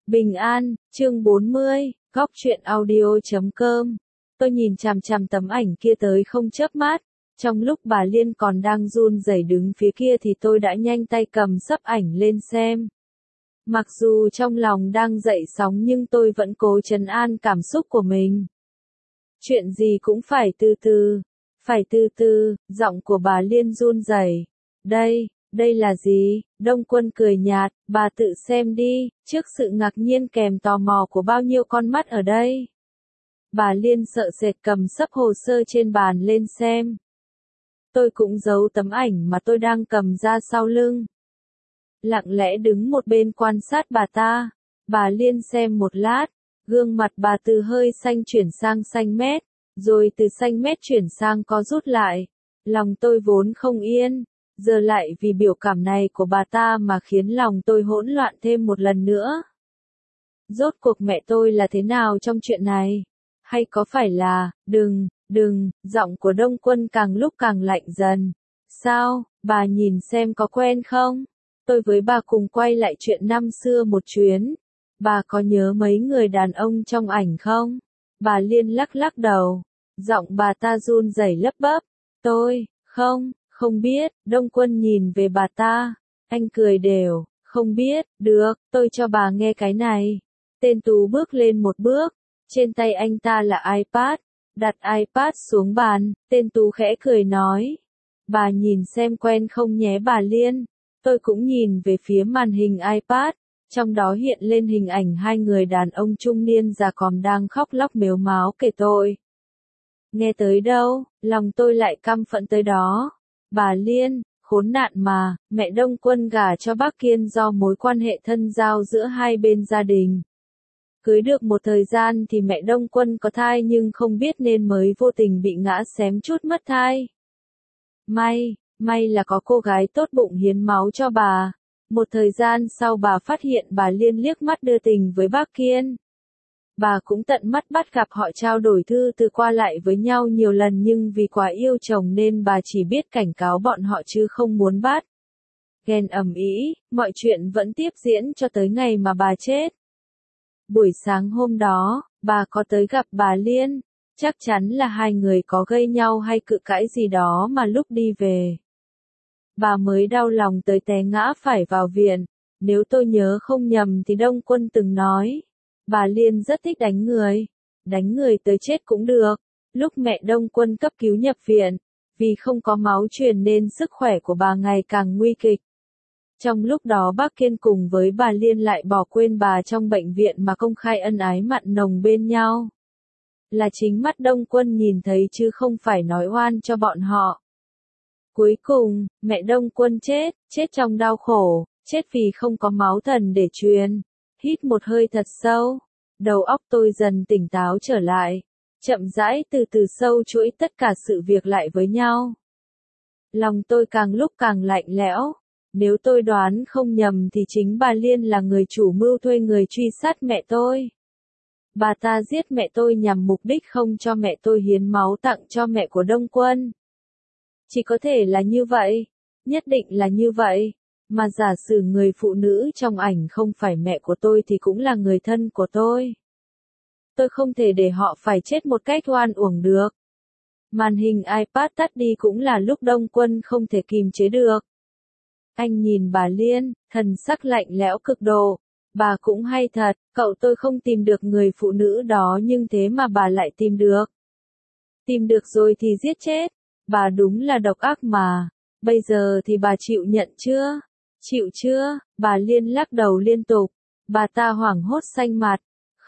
Bình an, chương 40, góc truyện audio.com. Tôi nhìn chằm chằm tấm ảnh kia tới không chớp mắt. Trong lúc bà Liên còn đang run rẩy đứng phía kia thì tôi đã nhanh tay cầm sấp ảnh lên xem. Mặc dù trong lòng đang dậy sóng nhưng tôi vẫn cố trấn an cảm xúc của mình. Chuyện gì cũng phải từ từ, giọng của bà Liên run rẩy. Đây là gì? Đông Quân cười nhạt, bà tự xem đi, trước sự ngạc nhiên kèm tò mò của bao nhiêu con mắt ở đây. Bà Liên sợ sệt cầm sấp hồ sơ trên bàn lên xem. Tôi cũng giấu tấm ảnh mà tôi đang cầm ra sau lưng. Lặng lẽ đứng một bên quan sát bà ta. Bà Liên xem một lát, gương mặt bà từ hơi xanh chuyển sang xanh mét, rồi từ xanh mét chuyển sang có rút lại. Lòng tôi vốn không yên, giờ lại vì biểu cảm này của bà ta mà khiến lòng tôi hỗn loạn thêm một lần nữa. Rốt cuộc mẹ tôi là thế nào trong chuyện này? Hay có phải là, đừng, giọng của Đông Quân càng lúc càng lạnh dần. Sao, bà nhìn xem có quen không? Tôi với bà cùng quay lại chuyện năm xưa một chuyến. Bà có nhớ mấy người đàn ông trong ảnh không? Bà Liên lắc đầu. Giọng bà ta run rẩy lấp bấp. Tôi, không biết. Đông Quân nhìn về bà ta. Anh cười đều. Không biết, được, tôi cho bà nghe cái này. Tên Tú bước lên một bước. Trên tay anh ta là iPad. Đặt iPad xuống bàn, tên Tú khẽ cười nói. Bà nhìn xem quen không nhé bà Liên. Tôi cũng nhìn về phía màn hình iPad. Trong đó hiện lên hình ảnh hai người đàn ông trung niên già còm đang khóc lóc mếu máo kể tội. Nghe tới đâu, lòng tôi lại căm phẫn tới đó. Bà Liên, khốn nạn mà, mẹ Đông Quân gả cho bác Kiên do mối quan hệ thân giao giữa hai bên gia đình. Cưới được một thời gian thì mẹ Đông Quân có thai nhưng không biết nên mới vô tình bị ngã xém chút mất thai. May là có cô gái tốt bụng hiến máu cho bà. Một thời gian sau bà phát hiện bà Liên liếc mắt đưa tình với bác Kiên. Bà cũng tận mắt bắt gặp họ trao đổi thư từ qua lại với nhau nhiều lần nhưng vì quá yêu chồng nên bà chỉ biết cảnh cáo bọn họ chứ không muốn bắt. Ghen ầm ĩ, mọi chuyện vẫn tiếp diễn cho tới ngày mà bà chết. Buổi sáng hôm đó, bà có tới gặp bà Liên. Chắc chắn là hai người có gây nhau hay cự cãi gì đó mà lúc đi về. Bà mới đau lòng tới té ngã phải vào viện. Nếu tôi nhớ không nhầm thì Đông Quân từng nói. Bà Liên rất thích đánh người tới chết cũng được. Lúc mẹ Đông Quân cấp cứu nhập viện, vì không có máu truyền nên sức khỏe của bà ngày càng nguy kịch. Trong lúc đó bác Kiên cùng với bà Liên lại bỏ quên bà trong bệnh viện mà công khai ân ái mặn nồng bên nhau. Là chính mắt Đông Quân nhìn thấy chứ không phải nói oan cho bọn họ. Cuối cùng, mẹ Đông Quân chết trong đau khổ, chết vì không có máu thần để truyền. Hít một hơi thật sâu, đầu óc tôi dần tỉnh táo trở lại, chậm rãi từ từ sâu chuỗi tất cả sự việc lại với nhau. Lòng tôi càng lúc càng lạnh lẽo. Nếu tôi đoán không nhầm thì chính bà Liên là người chủ mưu thuê người truy sát mẹ tôi. Bà ta giết mẹ tôi nhằm mục đích không cho mẹ tôi hiến máu tặng cho mẹ của Đông Quân. Chỉ có thể là như vậy, nhất định là như vậy, mà giả sử người phụ nữ trong ảnh không phải mẹ của tôi thì cũng là người thân của tôi. Tôi không thể để họ phải chết một cách oan uổng được. Màn hình iPad tắt đi cũng là lúc Đông Quân không thể kìm chế được. Anh nhìn bà Liên, thần sắc lạnh lẽo cực độ. Bà cũng hay thật, cậu tôi không tìm được người phụ nữ đó nhưng thế mà bà lại tìm được. Tìm được rồi thì giết chết. Bà đúng là độc ác mà. Bây giờ thì bà chịu nhận chưa? Chịu chưa? Bà Liên lắc đầu liên tục. Bà ta hoảng hốt xanh mặt.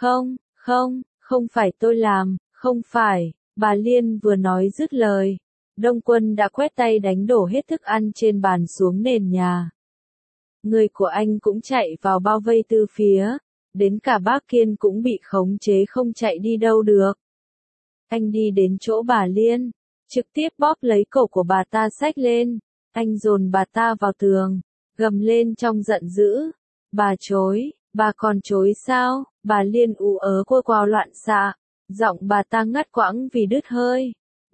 Không phải tôi làm, không phải. Bà Liên vừa nói dứt lời. Đông Quân đã quét tay đánh đổ hết thức ăn trên bàn xuống nền nhà. Người của anh cũng chạy vào bao vây từ phía. Đến cả bác Kiên cũng bị khống chế không chạy đi đâu được. Anh đi đến chỗ bà Liên. Trực tiếp bóp lấy cổ của bà ta xách lên. Anh dồn bà ta vào tường. Gầm lên trong giận dữ. Bà chối, bà còn chối sao? Bà Liên ú ớ quơ quao loạn xạ. Giọng bà ta ngắt quãng vì đứt hơi.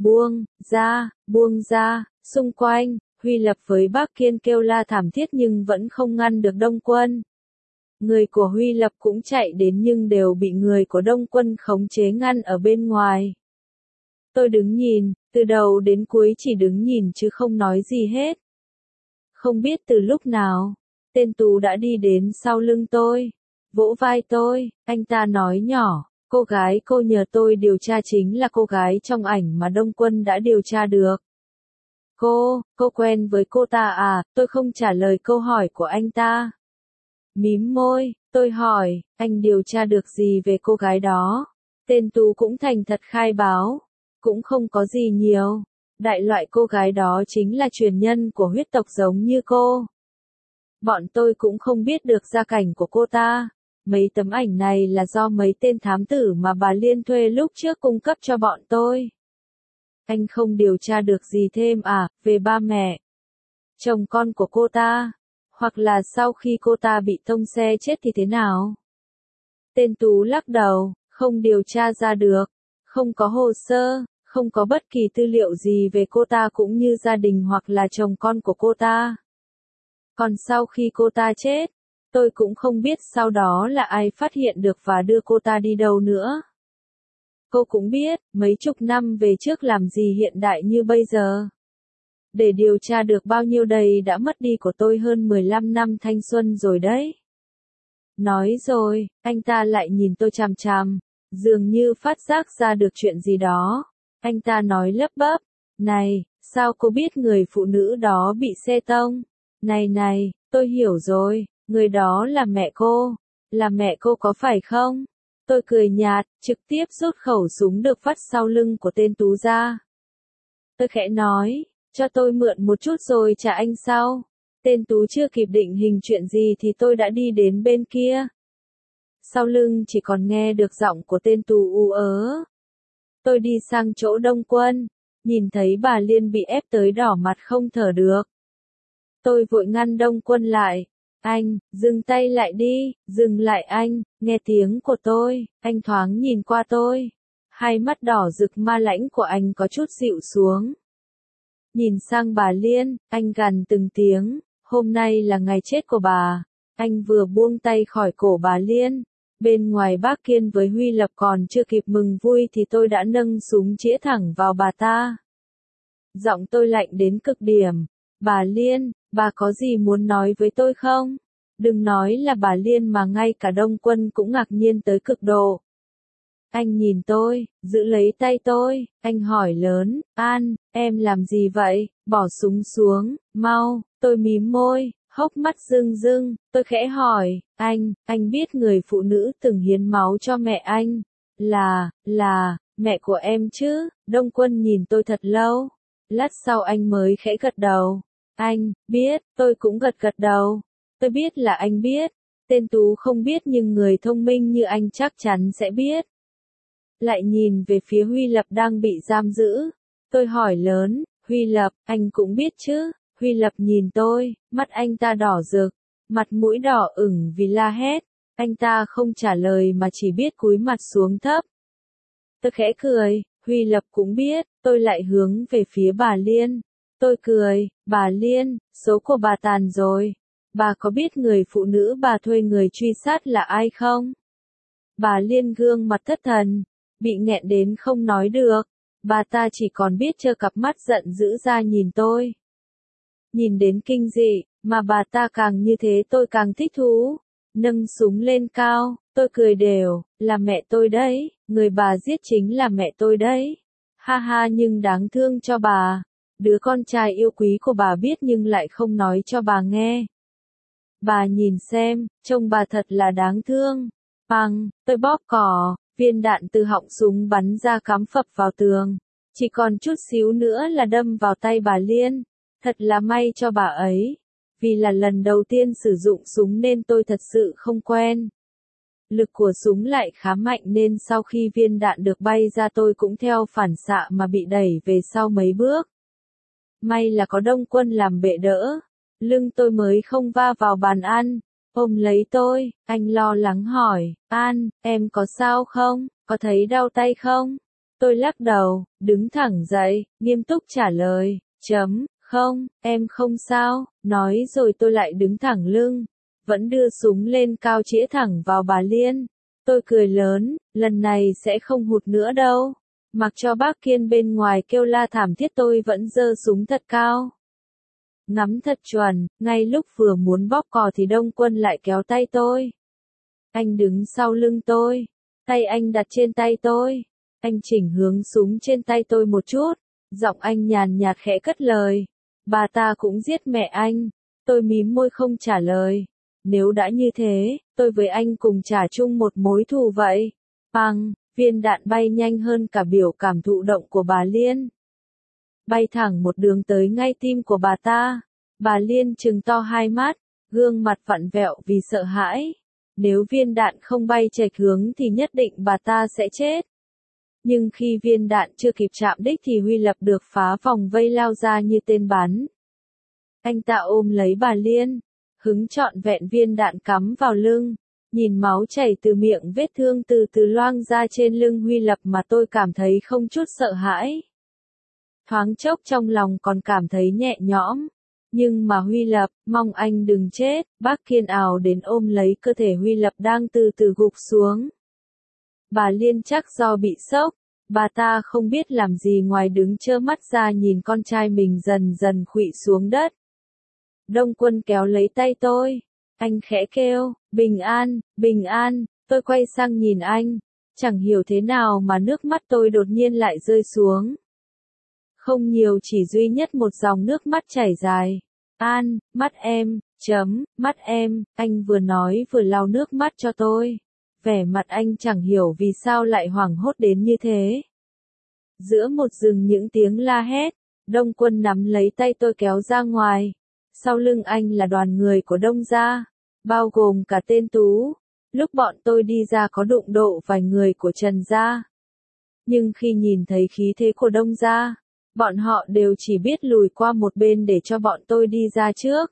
Buông ra, xung quanh, Huy Lập với bác Kiên kêu la thảm thiết nhưng vẫn không ngăn được Đông Quân. Người của Huy Lập cũng chạy đến nhưng đều bị người của Đông Quân khống chế ngăn ở bên ngoài. Tôi đứng nhìn, từ đầu đến cuối chỉ đứng nhìn chứ không nói gì hết. Không biết từ lúc nào, tên Tú đã đi đến sau lưng tôi, vỗ vai tôi, anh ta nói nhỏ, cô gái cô nhờ tôi điều tra chính là cô gái trong ảnh mà Đông Quân đã điều tra được. Cô quen với cô ta à? Tôi không trả lời câu hỏi của anh ta. Mím môi, tôi hỏi, anh điều tra được gì về cô gái đó? Tên Tú cũng thành thật khai báo, cũng không có gì nhiều. Đại loại cô gái đó chính là truyền nhân của huyết tộc giống như cô. Bọn tôi cũng không biết được gia cảnh của cô ta. Mấy tấm ảnh này là do mấy tên thám tử mà bà Liên thuê lúc trước cung cấp cho bọn tôi. Anh không điều tra được gì thêm à, về ba mẹ, chồng con của cô ta, hoặc là sau khi cô ta bị tông xe chết thì thế nào? Tên Tú lắc đầu, không điều tra ra được, không có hồ sơ, không có bất kỳ tư liệu gì về cô ta cũng như gia đình hoặc là chồng con của cô ta. Còn sau khi cô ta chết, tôi cũng không biết sau đó là ai phát hiện được và đưa cô ta đi đâu nữa. Cô cũng biết, mấy chục năm về trước làm gì hiện đại như bây giờ. Để điều tra được bao nhiêu đầy đã mất đi của tôi hơn 15 năm thanh xuân rồi đấy. Nói rồi, anh ta lại nhìn tôi chằm chằm, dường như phát giác ra được chuyện gì đó. Anh ta nói lấp bấp, này, sao cô biết người phụ nữ đó bị xe tông? Này, tôi hiểu rồi, người đó là mẹ cô có phải không? Tôi cười nhạt, trực tiếp rút khẩu súng được vắt sau lưng của tên Tú ra. Tôi khẽ nói, cho tôi mượn một chút rồi trả anh sau. Tên Tú chưa kịp định hình chuyện gì thì tôi đã đi đến bên kia. Sau lưng chỉ còn nghe được giọng của tên Tú ú ớ. Tôi đi sang chỗ Đông Quân, nhìn thấy bà Liên bị ép tới đỏ mặt không thở được. Tôi vội ngăn Đông Quân lại. Anh, dừng tay lại đi, dừng lại anh, nghe tiếng của tôi, anh thoáng nhìn qua tôi. Hai mắt đỏ rực ma lãnh của anh có chút dịu xuống. Nhìn sang bà Liên, anh gằn từng tiếng, hôm nay là ngày chết của bà. Anh vừa buông tay khỏi cổ bà Liên. Bên ngoài Bác Kiên với Huy Lập còn chưa kịp mừng vui thì tôi đã nâng súng chĩa thẳng vào bà ta. Giọng tôi lạnh đến cực điểm. Bà Liên, bà có gì muốn nói với tôi không? Đừng nói là bà Liên mà ngay cả Đông Quân cũng ngạc nhiên tới cực độ. Anh nhìn tôi, giữ lấy tay tôi, anh hỏi lớn, An, em làm gì vậy? Bỏ súng xuống, mau, tôi mím môi, hốc mắt rưng rưng, tôi khẽ hỏi, anh biết người phụ nữ từng hiến máu cho mẹ anh, là, mẹ của em chứ? Đông Quân nhìn tôi thật lâu, lát sau anh mới khẽ gật đầu. Anh, biết, tôi cũng gật đầu. Tôi biết là anh biết. Tên Tú không biết nhưng người thông minh như anh chắc chắn sẽ biết. Lại nhìn về phía Huy Lập đang bị giam giữ. Tôi hỏi lớn, Huy Lập, anh cũng biết chứ? Huy Lập nhìn tôi, mắt anh ta đỏ rực, mặt mũi đỏ ửng vì la hét. Anh ta không trả lời mà chỉ biết cúi mặt xuống thấp. Tôi khẽ cười, Huy Lập cũng biết, tôi lại hướng về phía bà Liên. Tôi cười, bà Liên, số của bà tàn rồi. Bà có biết người phụ nữ bà thuê người truy sát là ai không? Bà Liên gương mặt thất thần, bị nghẹn đến không nói được. Bà ta chỉ còn biết trơ cặp mắt giận dữ ra nhìn tôi. Nhìn đến kinh dị, mà bà ta càng như thế tôi càng thích thú. Nâng súng lên cao, tôi cười đều, là mẹ tôi đấy, người bà giết chính là mẹ tôi đấy. Ha ha, nhưng đáng thương cho bà. Đứa con trai yêu quý của bà biết nhưng lại không nói cho bà nghe. Bà nhìn xem, trông bà thật là đáng thương. Păng, tôi bóp cò, viên đạn từ họng súng bắn ra cắm phập vào tường. Chỉ còn chút xíu nữa là đâm vào tay bà Liên. Thật là may cho bà ấy. Vì là lần đầu tiên sử dụng súng nên tôi thật sự không quen. Lực của súng lại khá mạnh nên sau khi viên đạn được bay ra tôi cũng theo phản xạ mà bị đẩy về sau mấy bước. May là có Đông Quân làm bệ đỡ. Lưng tôi mới không va vào bàn ăn. Ôm lấy tôi, anh lo lắng hỏi, An, em có sao không? Có thấy đau tay không? Tôi lắc đầu, đứng thẳng dậy, nghiêm túc trả lời, không, em không sao. Nói rồi tôi lại đứng thẳng lưng. vẫn đưa súng lên cao chĩa thẳng vào bà Liên. Tôi cười lớn, lần này sẽ không hụt nữa đâu. Mặc cho bác Kiên bên ngoài kêu la thảm thiết tôi vẫn giơ súng thật cao. Ngắm thật chuẩn, ngay lúc vừa muốn bóp cò thì Đông Quân lại kéo tay tôi. Anh đứng sau lưng tôi, tay anh đặt trên tay tôi. Anh chỉnh hướng súng trên tay tôi một chút, giọng anh nhàn nhạt khẽ cất lời. Bà ta cũng giết mẹ anh. Tôi mím môi không trả lời. Nếu đã như thế, tôi với anh cùng trả chung một mối thù vậy. Păng, viên đạn bay nhanh hơn cả biểu cảm thụ động của bà Liên. Bay thẳng một đường tới ngay tim của bà ta. Bà Liên trừng to hai mắt, gương mặt vặn vẹo vì sợ hãi. Nếu viên đạn không bay chệch hướng thì nhất định bà ta sẽ chết. Nhưng khi viên đạn chưa kịp chạm đích thì Huy Lập được phá vòng vây lao ra như tên bắn. Anh ta ôm lấy bà Liên, hứng trọn vẹn viên đạn cắm vào lưng, nhìn máu chảy từ miệng vết thương từ từ loang ra trên lưng Huy Lập mà tôi cảm thấy không chút sợ hãi. Thoáng chốc trong lòng còn cảm thấy nhẹ nhõm. Nhưng mà Huy Lập, mong anh đừng chết, bác Kiên ào đến ôm lấy cơ thể Huy Lập đang từ từ gục xuống. Bà Liên chắc do bị sốc, bà ta không biết làm gì ngoài đứng trơ mắt ra nhìn con trai mình dần dần khuỵu xuống đất. Đông Quân kéo lấy tay tôi, anh khẽ kêu, bình an, tôi quay sang nhìn anh, chẳng hiểu thế nào mà nước mắt tôi đột nhiên lại rơi xuống. Không nhiều, chỉ duy nhất một dòng nước mắt chảy dài. An, mắt em, mắt em, anh vừa nói vừa lau nước mắt cho tôi. Vẻ mặt anh chẳng hiểu vì sao lại hoảng hốt đến như thế. Giữa một rừng những tiếng la hét, Đông Quân nắm lấy tay tôi kéo ra ngoài. Sau lưng anh là đoàn người của Đông gia, bao gồm cả tên Tú. Lúc bọn tôi đi ra có đụng độ vài người của Trần gia. Nhưng khi nhìn thấy khí thế của Đông gia, bọn họ đều chỉ biết lùi qua một bên để cho bọn tôi đi ra trước.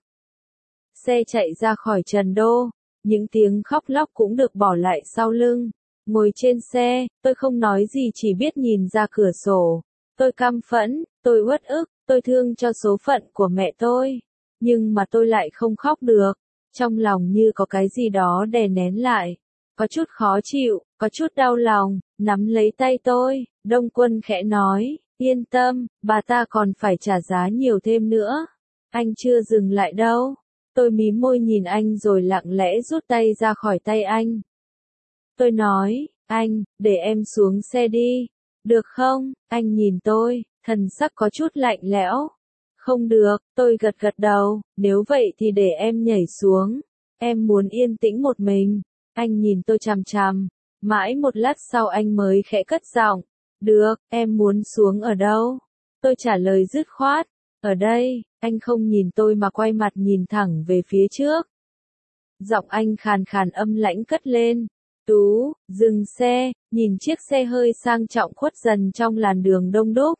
Xe chạy ra khỏi Trần Đô, những tiếng khóc lóc cũng được bỏ lại sau lưng. Ngồi trên xe, tôi không nói gì chỉ biết nhìn ra cửa sổ. Tôi căm phẫn, tôi uất ức, tôi thương cho số phận của mẹ tôi. Nhưng mà tôi lại không khóc được. Trong lòng như có cái gì đó đè nén lại. Có chút khó chịu, có chút đau lòng, nắm lấy tay tôi, Đông Quân khẽ nói. Yên tâm, bà ta còn phải trả giá nhiều thêm nữa. Anh chưa dừng lại đâu. Tôi mím môi nhìn anh rồi lặng lẽ rút tay ra khỏi tay anh. Tôi nói, anh, để em xuống xe đi. Được không? Anh nhìn tôi, thần sắc có chút lạnh lẽo. Không được, tôi gật gật đầu, nếu vậy thì để em nhảy xuống. Em muốn yên tĩnh một mình. Anh nhìn tôi chằm chằm. Mãi một lát sau anh mới khẽ cất giọng. Được, em muốn xuống ở đâu? Tôi trả lời dứt khoát. Ở đây, anh không nhìn tôi mà quay mặt nhìn thẳng về phía trước. Giọng anh khàn khàn âm lãnh cất lên. Tú, dừng xe, nhìn chiếc xe hơi sang trọng khuất dần trong làn đường đông đúc.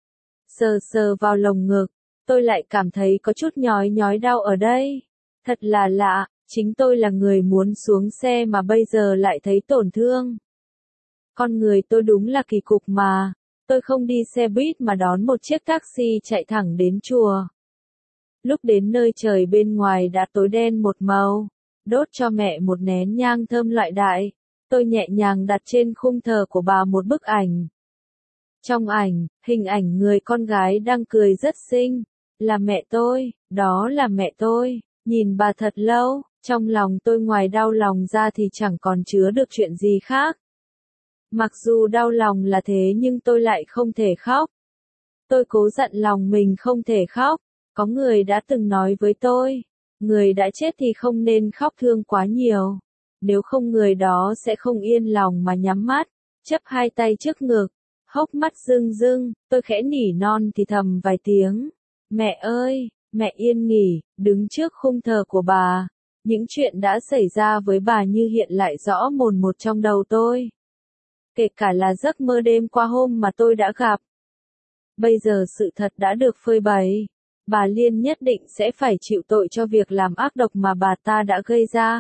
Sờ sờ vào lồng ngực, tôi lại cảm thấy có chút nhói nhói đau ở đây. Thật là lạ, chính tôi là người muốn xuống xe mà bây giờ lại thấy tổn thương. Con người tôi đúng là kỳ cục mà. Tôi không đi xe buýt mà đón một chiếc taxi chạy thẳng đến chùa. Lúc đến nơi trời bên ngoài đã tối đen một màu. Đốt cho mẹ một nén nhang thơm loại đại. Tôi nhẹ nhàng đặt trên khung thờ của bà một bức ảnh. Trong ảnh, hình ảnh người con gái đang cười rất xinh. Là mẹ tôi, đó là mẹ tôi. Nhìn bà thật lâu, trong lòng tôi ngoài đau lòng ra thì chẳng còn chứa được chuyện gì khác. Mặc dù đau lòng là thế nhưng tôi lại không thể khóc. Tôi cố dặn lòng mình không thể khóc. Có người đã từng nói với tôi, người đã chết thì không nên khóc thương quá nhiều. Nếu không người đó sẽ không yên lòng mà nhắm mắt, chắp hai tay trước ngực, hốc mắt rưng rưng, tôi khẽ nỉ non thì thầm vài tiếng. Mẹ ơi, mẹ yên nghỉ, đứng trước khung thờ của bà. Những chuyện đã xảy ra với bà như hiện lại rõ mồn một trong đầu tôi. Kể cả là giấc mơ đêm qua hôm mà tôi đã gặp. Bây giờ sự thật đã được phơi bày. Bà Liên nhất định sẽ phải chịu tội cho việc làm ác độc mà bà ta đã gây ra.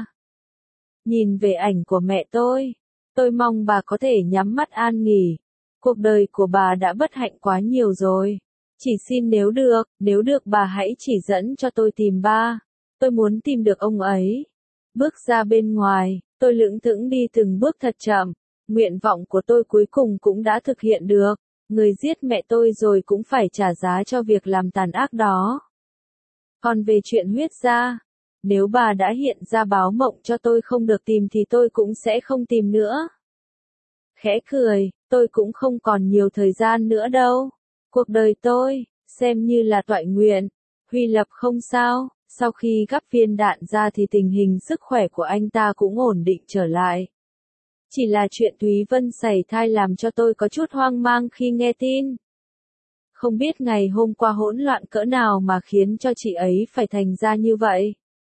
Nhìn về ảnh của mẹ tôi mong bà có thể nhắm mắt an nghỉ. Cuộc đời của bà đã bất hạnh quá nhiều rồi. Chỉ xin nếu được bà hãy chỉ dẫn cho tôi tìm ba. Tôi muốn tìm được ông ấy. Bước ra bên ngoài, tôi lững thững đi từng bước thật chậm. Nguyện vọng của tôi cuối cùng cũng đã thực hiện được. Người giết mẹ tôi rồi cũng phải trả giá cho việc làm tàn ác đó. Còn về chuyện huyết gia, nếu bà đã hiện ra báo mộng cho tôi không được tìm thì tôi cũng sẽ không tìm nữa. Khẽ cười, tôi cũng không còn nhiều thời gian nữa đâu. Cuộc đời tôi, xem như là toại nguyện. Huy Lập không sao, sau khi gắp viên đạn ra thì tình hình sức khỏe của anh ta cũng ổn định trở lại. Chỉ là chuyện Thúy Vân sảy thai làm cho tôi có chút hoang mang khi nghe tin. Không biết ngày hôm qua hỗn loạn cỡ nào mà khiến cho chị ấy phải thành ra như vậy.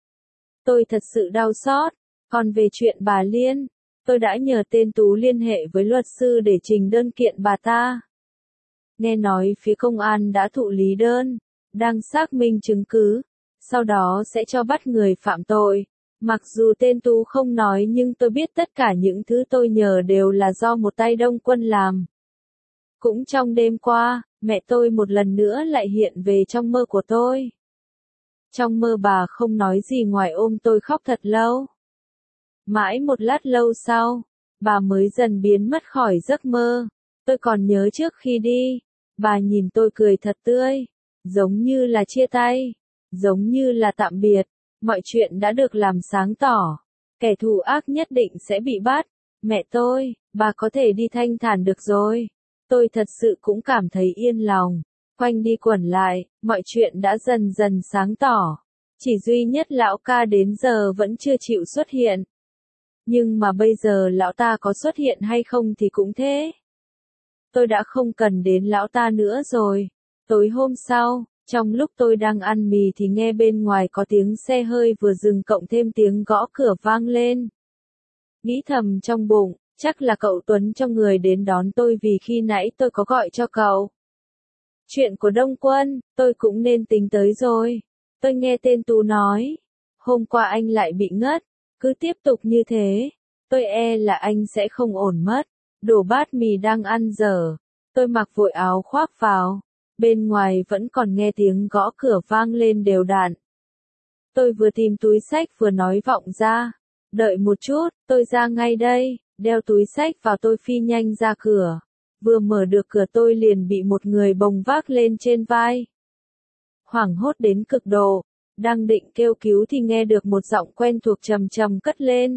Tôi thật sự đau xót. Còn về chuyện bà Liên, tôi đã nhờ tên Tú liên hệ với luật sư để trình đơn kiện bà ta. Nghe nói phía công an đã thụ lý đơn, đang xác minh chứng cứ, sau đó sẽ cho bắt người phạm tội. Mặc dù tên Tú không nói nhưng tôi biết tất cả những thứ tôi nhờ đều là do một tay Đông Quân làm. Cũng trong đêm qua, mẹ tôi một lần nữa lại hiện về trong mơ của tôi. Trong mơ bà không nói gì ngoài ôm tôi khóc thật lâu. Mãi một lát lâu sau, bà mới dần biến mất khỏi giấc mơ. Tôi còn nhớ trước khi đi, bà nhìn tôi cười thật tươi, giống như là chia tay, giống như là tạm biệt. Mọi chuyện đã được làm sáng tỏ. Kẻ thù ác nhất định sẽ bị bắt. Mẹ tôi, bà có thể đi thanh thản được rồi. Tôi thật sự cũng cảm thấy yên lòng. Quanh đi quẩn lại, mọi chuyện đã dần dần sáng tỏ. Chỉ duy nhất lão ca đến giờ vẫn chưa chịu xuất hiện. Nhưng mà bây giờ lão ta có xuất hiện hay không thì cũng thế. Tôi đã không cần đến lão ta nữa rồi. Tối hôm sau, trong lúc tôi đang ăn mì thì nghe bên ngoài có tiếng xe hơi vừa dừng cộng thêm tiếng gõ cửa vang lên. Nghĩ thầm trong bụng, chắc là cậu Tuấn cho người đến đón tôi vì khi nãy tôi có gọi cho cậu. Chuyện của Đông Quân, tôi cũng nên tính tới rồi. Tôi nghe tên Tú nói, hôm qua anh lại bị ngất, cứ tiếp tục như thế, tôi e là anh sẽ không ổn mất. Đổ bát mì đang ăn dở, tôi mặc vội áo khoác vào. Bên ngoài vẫn còn nghe tiếng gõ cửa vang lên đều đặn. Tôi vừa tìm túi xách vừa nói vọng ra. Đợi một chút, tôi ra ngay đây, đeo túi xách vào tôi phi nhanh ra cửa. Vừa mở được cửa tôi liền bị một người bồng vác lên trên vai. Hoảng hốt đến cực độ, đang định kêu cứu thì nghe được một giọng quen thuộc trầm trầm cất lên.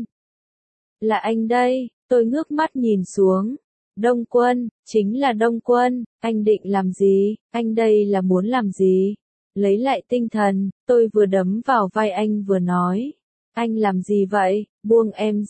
Là anh đây, tôi ngước mắt nhìn xuống. Đông Quân, chính là Đông Quân, anh định làm gì, anh đây là muốn làm gì? Lấy lại tinh thần, tôi vừa đấm vào vai anh vừa nói. Anh làm gì vậy, buông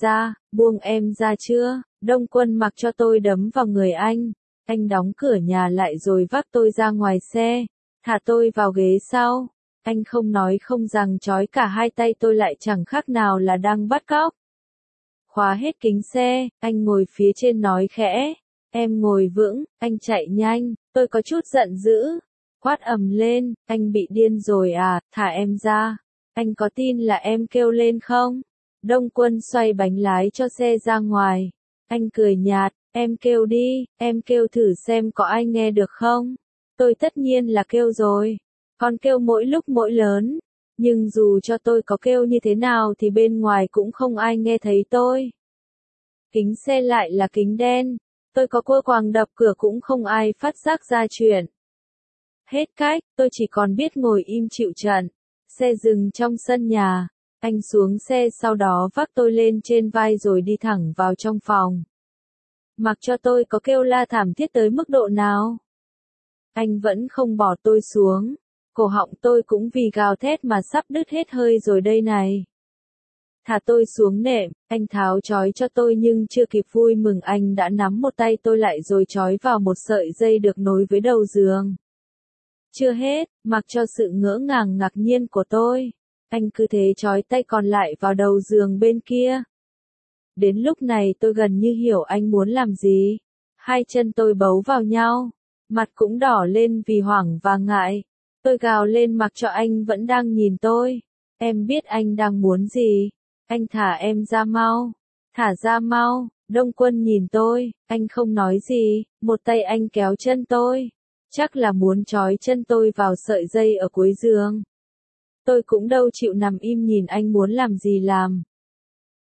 em ra chưa? Đông Quân mặc cho tôi đấm vào người anh đóng cửa nhà lại rồi vác tôi ra ngoài xe, thả tôi vào ghế sau. Anh không nói không rằng trói cả hai tay tôi lại chẳng khác nào là đang bắt cóc. Khóa hết kính xe, anh ngồi phía trên nói khẽ. Em ngồi vững, anh chạy nhanh, tôi có chút giận dữ. Quát ầm lên, anh bị điên rồi à, thả em ra. Anh có tin là em kêu lên không? Đông Quân xoay bánh lái cho xe ra ngoài. Anh cười nhạt, em kêu đi, em kêu thử xem có ai nghe được không? Tôi tất nhiên là kêu rồi. Còn kêu mỗi lúc mỗi lớn. Nhưng dù cho tôi có kêu như thế nào thì bên ngoài cũng không ai nghe thấy tôi. Kính xe lại là kính đen. Tôi có quơ quàng đập cửa cũng không ai phát giác ra chuyện. Hết cách, tôi chỉ còn biết ngồi im chịu trận. Xe dừng trong sân nhà. Anh xuống xe sau đó vác tôi lên trên vai rồi đi thẳng vào trong phòng. Mặc cho tôi có kêu la thảm thiết tới mức độ nào. Anh vẫn không bỏ tôi xuống. Cổ họng tôi cũng vì gào thét mà sắp đứt hết hơi rồi đây này. Thả tôi xuống nệm, anh tháo trói cho tôi nhưng chưa kịp vui mừng anh đã nắm một tay tôi lại rồi trói vào một sợi dây được nối với đầu giường. Chưa hết, mặc cho sự ngỡ ngàng ngạc nhiên của tôi, anh cứ thế trói tay còn lại vào đầu giường bên kia. Đến lúc này tôi gần như hiểu anh muốn làm gì. Hai chân tôi bấu vào nhau, mặt cũng đỏ lên vì hoảng và ngại. Tôi gào lên mặc cho anh vẫn đang nhìn tôi. Em biết anh đang muốn gì. Anh thả em ra mau. Thả ra mau. Đông Quân nhìn tôi, anh không nói gì, một tay anh kéo chân tôi. Chắc là muốn trói chân tôi vào sợi dây ở cuối giường. Tôi cũng đâu chịu nằm im nhìn anh muốn làm gì làm.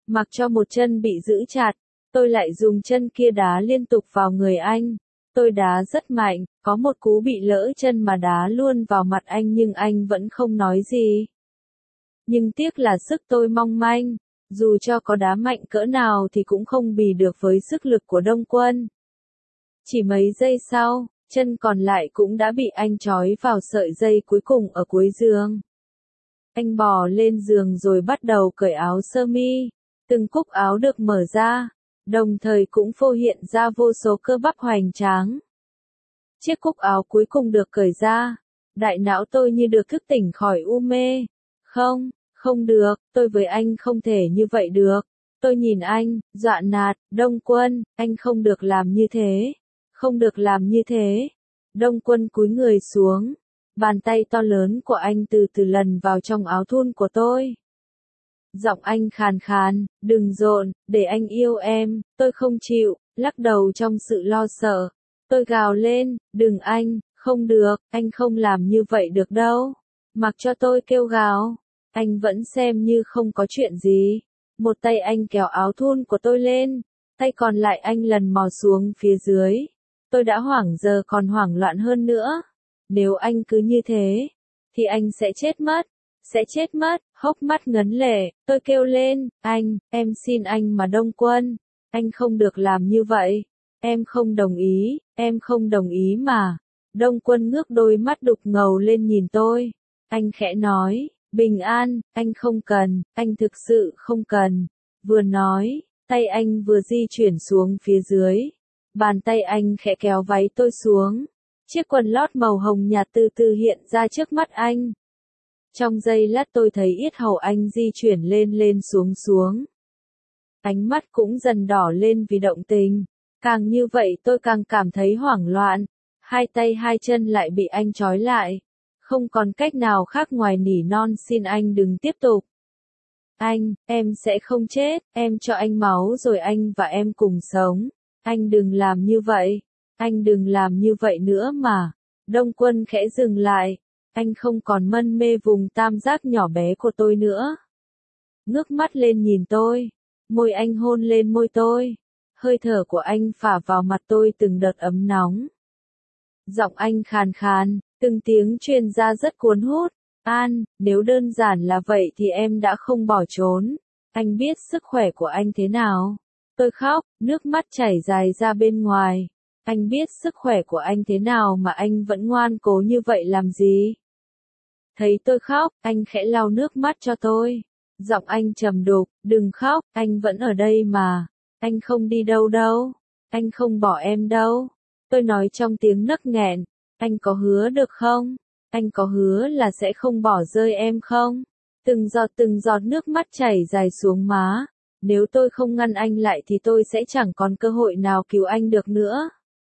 Mặc cho một chân bị giữ chặt, tôi lại dùng chân kia đá liên tục vào người anh. Tôi đá rất mạnh, có một cú bị lỡ chân mà đá luôn vào mặt anh nhưng anh vẫn không nói gì. Nhưng tiếc là sức tôi mong manh, dù cho có đá mạnh cỡ nào thì cũng không bì được với sức lực của Đông Quân. Chỉ mấy giây sau, chân còn lại cũng đã bị anh trói vào sợi dây cuối cùng ở cuối giường. Anh bò lên giường rồi bắt đầu cởi áo sơ mi, từng cúc áo được mở ra, đồng thời cũng phô hiện ra vô số cơ bắp hoành tráng. Chiếc cúc áo cuối cùng được cởi ra, đại não tôi như được thức tỉnh khỏi u mê. Không, không được, tôi với anh không thể như vậy được. Tôi nhìn anh, dọa nạt, Đông Quân, anh không được làm như thế. Không được làm như thế. Đông Quân cúi người xuống. Bàn tay to lớn của anh từ từ lần vào trong áo thun của tôi. Giọng anh khàn khàn, đừng dộn, để anh yêu em, tôi không chịu, lắc đầu trong sự lo sợ. Tôi gào lên, đừng anh, không được, anh không làm như vậy được đâu. Mặc cho tôi kêu gào, anh vẫn xem như không có chuyện gì. Một tay anh kéo áo thun của tôi lên, tay còn lại anh lần mò xuống phía dưới. Tôi đã hoảng giờ còn hoảng loạn hơn nữa. Nếu anh cứ như thế, thì anh sẽ chết mất. Sẽ chết mất, hốc mắt ngấn lệ, tôi kêu lên, anh, em xin anh mà Đông Quân. Anh không được làm như vậy. Em không đồng ý mà. Đông Quân ngước đôi mắt đục ngầu lên nhìn tôi. Anh khẽ nói, bình an, anh không cần, anh thực sự không cần. Vừa nói, tay anh vừa di chuyển xuống phía dưới. Bàn tay anh khẽ kéo váy tôi xuống. Chiếc quần lót màu hồng nhạt từ từ hiện ra trước mắt anh. Trong giây lát tôi thấy yết hầu anh di chuyển lên lên xuống xuống. Ánh mắt cũng dần đỏ lên vì động tình. Càng như vậy tôi càng cảm thấy hoảng loạn. Hai tay hai chân lại bị anh trói lại. Không còn cách nào khác ngoài nỉ non xin anh đừng tiếp tục. Anh, em sẽ không chết, em cho anh máu rồi anh và em cùng sống. Anh đừng làm như vậy. Anh đừng làm như vậy nữa mà. Đông Quân khẽ dừng lại. Anh không còn mân mê vùng tam giác nhỏ bé của tôi nữa. Ngước mắt lên nhìn tôi. Môi anh hôn lên môi tôi. Hơi thở của anh phả vào mặt tôi từng đợt ấm nóng. Giọng anh khàn khàn, từng tiếng truyền ra rất cuốn hút. An, nếu đơn giản là vậy thì em đã không bỏ trốn. Anh biết sức khỏe của anh thế nào. Tôi khóc, nước mắt chảy dài ra bên ngoài. Anh biết sức khỏe của anh thế nào mà anh vẫn ngoan cố như vậy làm gì? Thấy tôi khóc, anh khẽ lau nước mắt cho tôi. Giọng anh trầm đục, đừng khóc, anh vẫn ở đây mà. Anh không đi đâu đâu. Anh không bỏ em đâu. Tôi nói trong tiếng nấc nghẹn. Anh có hứa được không? Anh có hứa là sẽ không bỏ rơi em không? Từng giọt nước mắt chảy dài xuống má. Nếu tôi không ngăn anh lại thì tôi sẽ chẳng còn cơ hội nào cứu anh được nữa.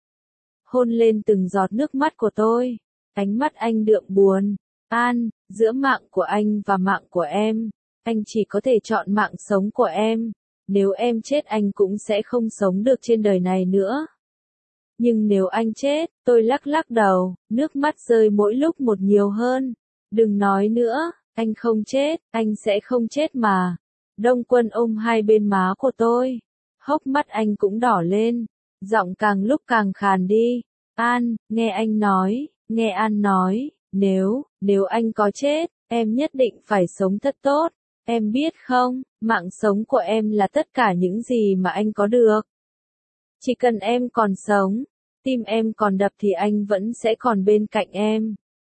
Hôn lên từng giọt nước mắt của tôi. Ánh mắt anh đượm buồn. An, giữa mạng của anh và mạng của em, anh chỉ có thể chọn mạng sống của em. Nếu em chết anh cũng sẽ không sống được trên đời này nữa. Nhưng nếu anh chết, tôi lắc lắc đầu, nước mắt rơi mỗi lúc một nhiều hơn. Đừng nói nữa, anh không chết, anh sẽ không chết mà. Đông Quân ôm hai bên má của tôi. Hốc mắt anh cũng đỏ lên. Giọng càng lúc càng khàn đi. An, nghe anh nói, nghe An nói, nếu anh có chết, em nhất định phải sống thật tốt. Em biết không, mạng sống của em là tất cả những gì mà anh có được. Chỉ cần em còn sống, tim em còn đập thì anh vẫn sẽ còn bên cạnh em.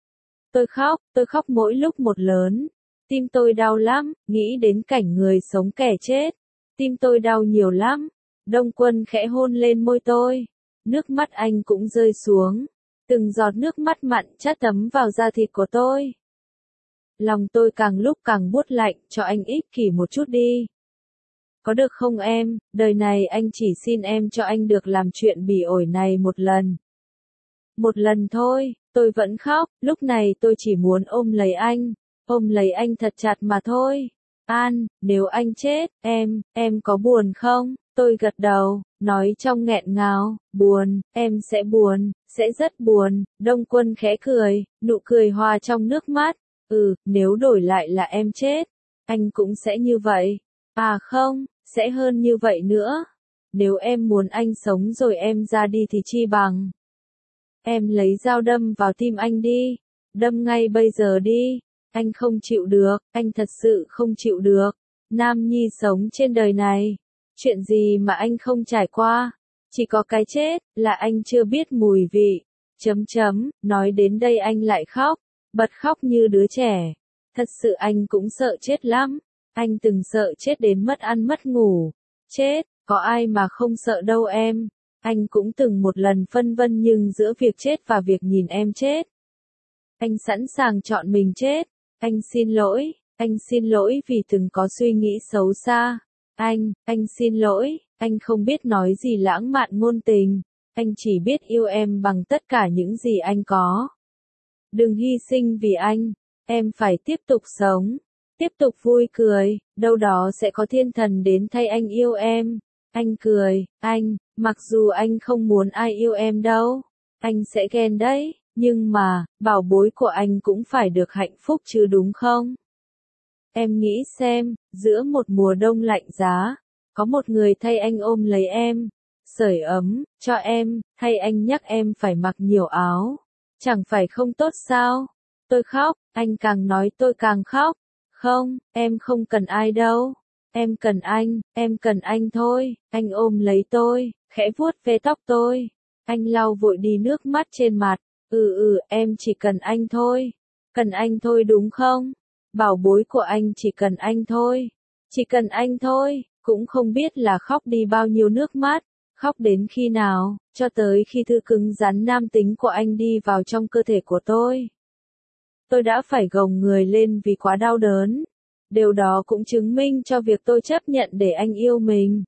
Tôi khóc mỗi lúc một lớn. Tim tôi đau lắm, nghĩ đến cảnh người sống kẻ chết. Tim tôi đau nhiều lắm. Đông Quân khẽ hôn lên môi tôi. Nước mắt anh cũng rơi xuống. Từng giọt nước mắt mặn chát thấm vào da thịt của tôi. Lòng tôi càng lúc càng buốt lạnh, cho anh ích kỷ một chút đi. Có được không em, đời này anh chỉ xin em cho anh được làm chuyện bỉ ổi này một lần. Một lần thôi, tôi vẫn khóc, lúc này tôi chỉ muốn ôm lấy anh thật chặt mà thôi. An, nếu anh chết, em có buồn không? Tôi gật đầu, nói trong nghẹn ngào, buồn, em sẽ rất buồn. Đông Quân khẽ cười, nụ cười hòa trong nước mắt. Nếu đổi lại là em chết, anh cũng sẽ như vậy. À không, sẽ hơn như vậy nữa. Nếu em muốn anh sống rồi em ra đi thì chi bằng. Em lấy dao đâm vào tim anh đi. Đâm ngay bây giờ đi. Anh không chịu được, anh thật sự không chịu được. Nam nhi sống trên đời này. Chuyện gì mà anh không trải qua? Chỉ có cái chết, là anh chưa biết mùi vị. Nói đến đây anh lại khóc. Bật khóc như đứa trẻ. Thật sự anh cũng sợ chết lắm. Anh từng sợ chết đến mất ăn mất ngủ. Chết, có ai mà không sợ đâu em. Anh cũng từng một lần phân vân nhưng giữa việc chết và việc nhìn em chết. Anh sẵn sàng chọn mình chết. Anh xin lỗi vì từng có suy nghĩ xấu xa. Anh xin lỗi, anh không biết nói gì lãng mạn ngôn tình. Anh chỉ biết yêu em bằng tất cả những gì anh có. Đừng hy sinh vì anh, em phải tiếp tục sống, tiếp tục vui cười, đâu đó sẽ có thiên thần đến thay anh yêu em. Anh cười, mặc dù anh không muốn ai yêu em đâu, anh sẽ ghen đấy, nhưng mà, bảo bối của anh cũng phải được hạnh phúc chứ đúng không? Em nghĩ xem, giữa một mùa đông lạnh giá, có một người thay anh ôm lấy em, sưởi ấm, cho em, thay anh nhắc em phải mặc nhiều áo. Chẳng phải không tốt sao? Tôi khóc, anh càng nói tôi càng khóc. Không, em không cần ai đâu. Em cần anh thôi. Anh ôm lấy tôi, khẽ vuốt ve tóc tôi. Anh lau vội đi nước mắt trên mặt. Em chỉ cần anh thôi. Cần anh thôi đúng không? Bảo bối của anh chỉ cần anh thôi. Chỉ cần anh thôi, cũng không biết là khóc đi bao nhiêu nước mắt. Khóc đến khi nào, cho tới khi thứ cứng rắn nam tính của anh đi vào trong cơ thể của tôi. Tôi đã phải gồng người lên vì quá đau đớn. Điều đó cũng chứng minh cho việc tôi chấp nhận để anh yêu mình.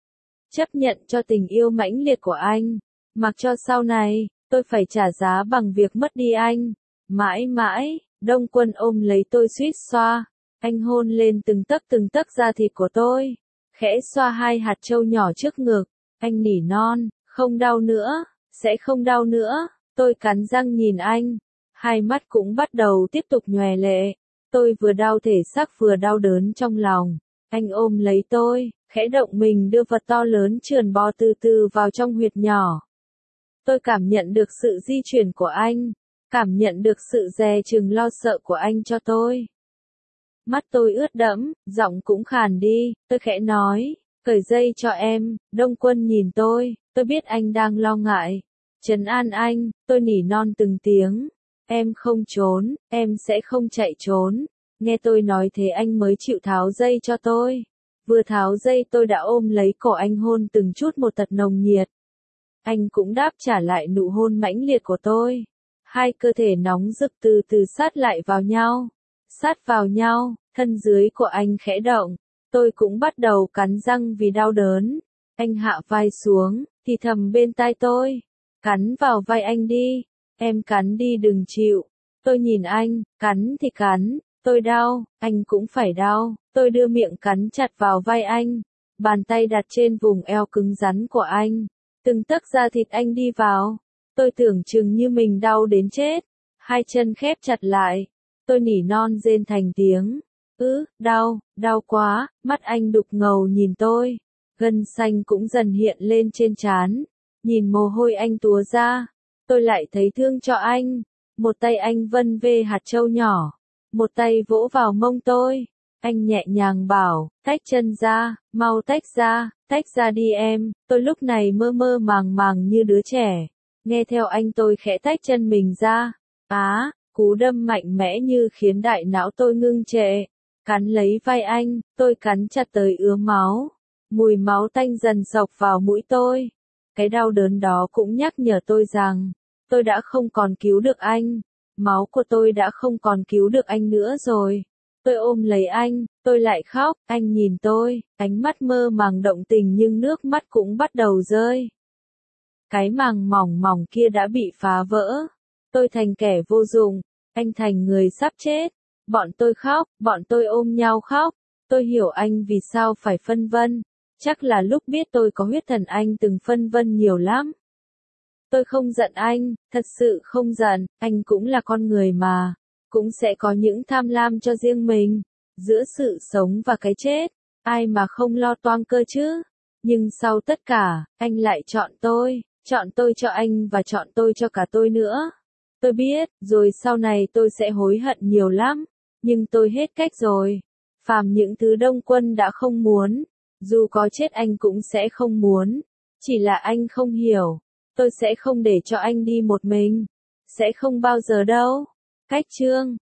Chấp nhận cho tình yêu mãnh liệt của anh. Mặc cho sau này, tôi phải trả giá bằng việc mất đi anh. Mãi mãi, Đông Quân ôm lấy tôi suýt xoa. Anh hôn lên từng tấc da thịt của tôi. Khẽ xoa hai hạt trâu nhỏ trước ngực. Anh nỉ non, không đau nữa, sẽ không đau nữa. Tôi cắn răng nhìn anh. Hai mắt cũng bắt đầu tiếp tục nhòe lệ. Tôi vừa đau thể xác vừa đau đớn trong lòng. Anh ôm lấy tôi, khẽ động mình đưa vật to lớn trườn bò từ từ vào trong huyệt nhỏ. Tôi cảm nhận được sự di chuyển của anh. Cảm nhận được sự dè chừng lo sợ của anh cho tôi. Mắt tôi ướt đẫm, giọng cũng khàn đi. Tôi khẽ nói. Cởi dây cho em. Đông Quân nhìn tôi biết anh đang lo ngại. Trấn an anh, tôi nỉ non từng tiếng. Em không trốn, em sẽ không chạy trốn. Nghe tôi nói thế anh mới chịu tháo dây cho tôi. Vừa tháo dây tôi đã ôm lấy cổ anh hôn từng chút một thật nồng nhiệt. Anh cũng đáp trả lại nụ hôn mãnh liệt của tôi. Hai cơ thể nóng rực từ từ sát lại vào nhau. Sát vào nhau, thân dưới của anh khẽ động. Tôi cũng bắt đầu cắn răng vì đau đớn. Anh hạ vai xuống, thì thầm bên tai tôi. Cắn vào vai anh đi. Em cắn đi đừng chịu. Tôi nhìn anh, cắn thì cắn. Tôi đau, anh cũng phải đau. Tôi đưa miệng cắn chặt vào vai anh. Bàn tay đặt trên vùng eo cứng rắn của anh. Từng tấc da thịt anh đi vào. Tôi tưởng chừng như mình đau đến chết. Hai chân khép chặt lại. Tôi nỉ non rên thành tiếng. Đau quá, mắt anh đục ngầu nhìn tôi. Gân xanh cũng dần hiện lên trên trán. Nhìn mồ hôi anh túa ra. Tôi lại thấy thương cho anh. Một tay anh vân vê hạt trâu nhỏ. Một tay vỗ vào mông tôi. Anh nhẹ nhàng bảo, tách chân ra, mau tách ra đi em. Tôi lúc này mơ mơ màng màng như đứa trẻ. Nghe theo anh tôi khẽ tách chân mình ra. Cú đâm mạnh mẽ như khiến đại não tôi ngưng trệ. Cắn lấy vai anh, tôi cắn chặt tới ứa máu. Mùi máu tanh dần xộc vào mũi tôi. Cái đau đớn đó cũng nhắc nhở tôi rằng, tôi đã không còn cứu được anh. Máu của tôi đã không còn cứu được anh nữa rồi. Tôi ôm lấy anh, tôi lại khóc, anh nhìn tôi, ánh mắt mơ màng động tình nhưng nước mắt cũng bắt đầu rơi. Cái màng mỏng mỏng kia đã bị phá vỡ. Tôi thành kẻ vô dụng, anh thành người sắp chết. Bọn tôi khóc, bọn tôi ôm nhau khóc. Tôi hiểu anh vì sao phải phân vân. Chắc là lúc biết tôi có huyết thần anh từng phân vân nhiều lắm. Tôi không giận anh, thật sự không giận, anh cũng là con người mà. Cũng sẽ có những tham lam cho riêng mình. Giữa sự sống và cái chết, ai mà không lo toang cơ chứ. Nhưng sau tất cả, anh lại chọn tôi cho anh và chọn tôi cho cả tôi nữa. Tôi biết, rồi sau này tôi sẽ hối hận nhiều lắm, nhưng tôi hết cách rồi. Phàm những thứ Đông Quân đã không muốn, dù có chết anh cũng sẽ không muốn. Chỉ là anh không hiểu, tôi sẽ không để cho anh đi một mình. Sẽ không bao giờ đâu. Cách chương